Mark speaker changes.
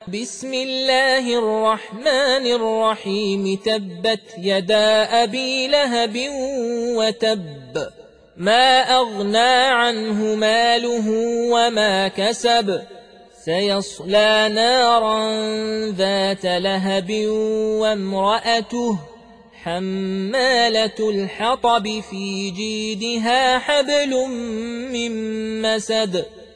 Speaker 1: بسم الله الرحمن الرحيم تبت يدا أبي لهب وتب ما أغنى عنه ماله وما كسب سيصلى نارا ذات لهب وامرأته حمالة الحطب في جيدها حبل من مسد